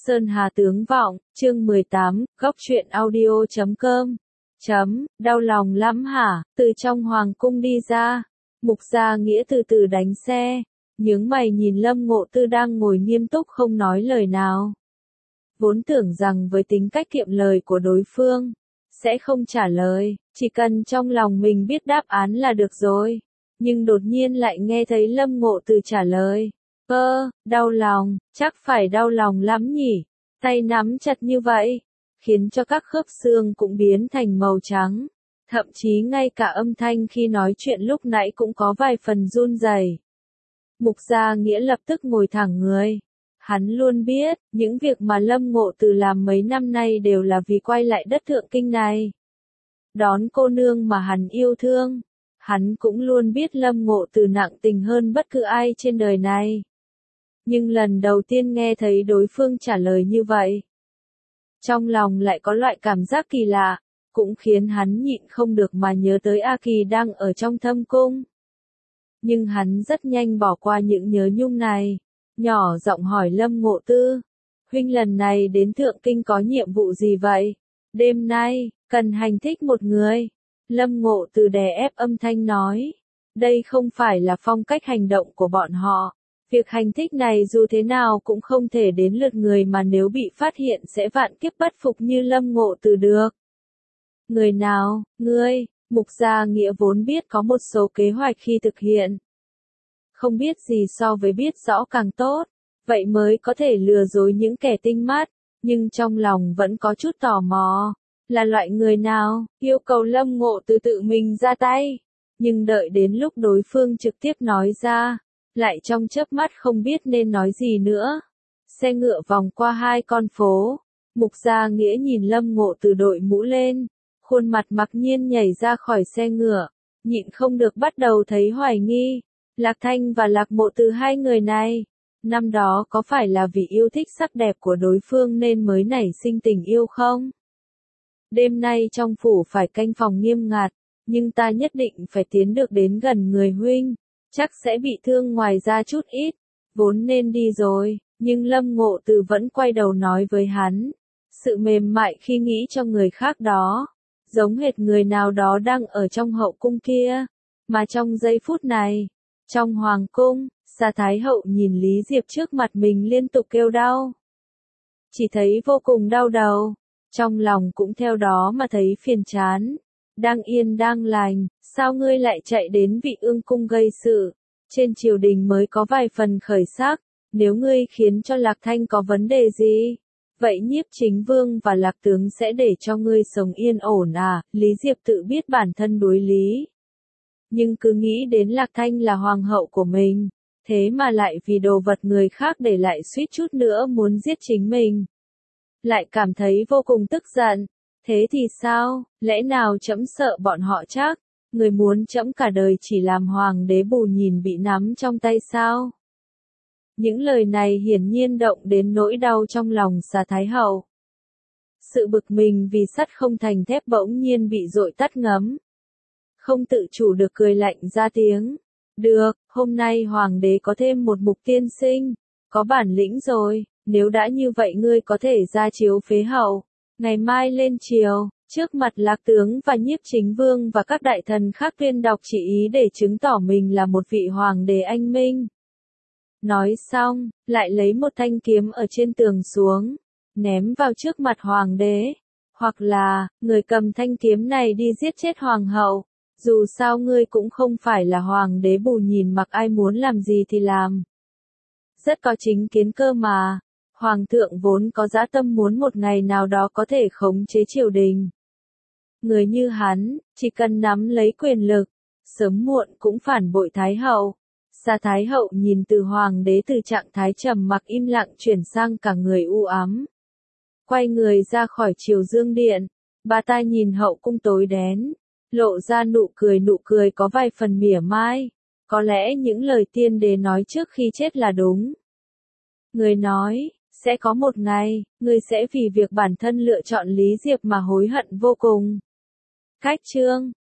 Sơn Hà tướng vọng, chương 18, góc truyện audio.com. Đau lòng lắm hả? Từ trong hoàng cung đi ra, Mục Gia Nghĩa từ từ đánh xe, nhướng mày nhìn Lâm Ngộ Tư đang ngồi nghiêm túc không nói lời nào. Vốn tưởng rằng với tính cách kiệm lời của đối phương, sẽ không trả lời, chỉ cần trong lòng mình biết đáp án là được rồi. Nhưng đột nhiên lại nghe thấy Lâm Ngộ Tư trả lời. Đau lòng, chắc phải đau lòng lắm nhỉ, tay nắm chặt như vậy, khiến cho các khớp xương cũng biến thành màu trắng, thậm chí ngay cả âm thanh khi nói chuyện lúc nãy cũng có vài phần run rẩy. Mục Gia Nghĩa lập tức ngồi thẳng người. Hắn luôn biết, những việc mà Lâm Ngộ Từ làm mấy năm nay đều là vì quay lại đất Thượng Kinh này. Đón cô nương mà hắn yêu thương. Hắn cũng luôn biết Lâm Ngộ Từ nặng tình hơn bất cứ ai trên đời này. Nhưng lần đầu tiên nghe thấy đối phương trả lời như vậy, trong lòng lại có loại cảm giác kỳ lạ, cũng khiến hắn nhịn không được mà nhớ tới A Kỳ đang ở trong thâm cung. Nhưng hắn rất nhanh bỏ qua những nhớ nhung này, nhỏ giọng hỏi Lâm Ngộ Tư, huynh lần này đến Thượng Kinh có nhiệm vụ gì vậy? Đêm nay, cần hành thích một người. Lâm Ngộ Tư đè ép âm thanh nói, đây không phải là phong cách hành động của bọn họ. Việc hành thích này dù thế nào cũng không thể đến lượt người mà nếu bị phát hiện sẽ vạn kiếp bất phục như Lâm Ngộ Từ được. Người nào? Ngươi? Mục Gia Nghĩa vốn biết có một số kế hoạch khi thực hiện. Không biết gì so với biết rõ càng tốt, vậy mới có thể lừa dối những kẻ tinh mắt, nhưng trong lòng vẫn có chút tò mò. Là loại người nào? Yêu cầu Lâm Ngộ Từ tự mình ra tay. Nhưng đợi đến lúc đối phương trực tiếp nói ra, lại trong chớp mắt không biết nên nói gì nữa. Xe ngựa vòng qua hai con phố, Mục Gia Nghĩa nhìn Lâm Ngộ Từ đội mũ lên, khuôn mặt mặc nhiên nhảy ra khỏi xe ngựa, nhịn không được bắt đầu thấy hoài nghi. Lạc Thanh và Lạc Mộ Từ hai người này, năm đó có phải là vì yêu thích sắc đẹp của đối phương nên mới nảy sinh tình yêu không? Đêm nay trong phủ phải canh phòng nghiêm ngặt, nhưng ta nhất định phải tiến được đến gần người huynh. Chắc sẽ bị thương ngoài ra chút ít, vốn nên đi rồi, nhưng Lâm Ngộ Từ vẫn quay đầu nói với hắn. Sự mềm mại khi nghĩ cho người khác đó, giống hệt người nào đó đang ở trong hậu cung kia. Mà trong giây phút này, trong hoàng cung, Sa Thái Hậu nhìn Lý Diệp trước mặt mình liên tục kêu đau. Chỉ thấy vô cùng đau đầu, trong lòng cũng theo đó mà thấy phiền chán. Đang yên đang lành, sao ngươi lại chạy đến Vị Ương cung gây sự? Trên triều đình mới có vài phần khởi sắc, nếu ngươi khiến cho Lạc Thanh có vấn đề gì, vậy Nhiếp Chính Vương và Lạc tướng sẽ để cho ngươi sống yên ổn à? Lý Diệp tự biết bản thân đối lý, nhưng cứ nghĩ đến Lạc Thanh là hoàng hậu của mình, thế mà lại vì đồ vật người khác để lại suýt chút nữa muốn giết chính mình, lại cảm thấy vô cùng tức giận. Thế thì sao, lẽ nào trẫm sợ bọn họ chắc, người muốn trẫm cả đời chỉ làm hoàng đế bù nhìn bị nắm trong tay sao? Những lời này hiển nhiên động đến nỗi đau trong lòng Sa Thái Hậu. Sự bực mình vì sắt không thành thép bỗng nhiên bị dội tắt ngấm. Không tự chủ được cười lạnh ra tiếng. Được, hôm nay hoàng đế có thêm một mục tiên sinh, có bản lĩnh rồi, nếu đã như vậy ngươi có thể ra chiếu phế hậu. Ngày mai lên triều, trước mặt Lạc tướng và Nhiếp Chính Vương và các đại thần khác tuyên đọc chỉ ý để chứng tỏ mình là một vị hoàng đế anh minh. Nói xong, lại lấy một thanh kiếm ở trên tường xuống, ném vào trước mặt hoàng đế. Hoặc là, người cầm thanh kiếm này đi giết chết hoàng hậu. Dù sao ngươi cũng không phải là hoàng đế bù nhìn mặc ai muốn làm gì thì làm. Rất có chính kiến cơ mà. Hoàng thượng vốn có dã tâm muốn một ngày nào đó có thể khống chế triều đình. Người như hắn, chỉ cần nắm lấy quyền lực, sớm muộn cũng phản bội Thái Hậu. Sa Thái Hậu nhìn từ hoàng đế từ trạng thái trầm mặc im lặng chuyển sang cả người u ám. Quay người ra khỏi Triều Dương Điện, bà ta nhìn hậu cung tối đen, lộ ra nụ cười có vài phần mỉa mai. Có lẽ những lời tiên đế nói trước khi chết là đúng. Người nói, sẽ có một ngày, ngươi sẽ vì việc bản thân lựa chọn Lý Diệp mà hối hận vô cùng. Cách chương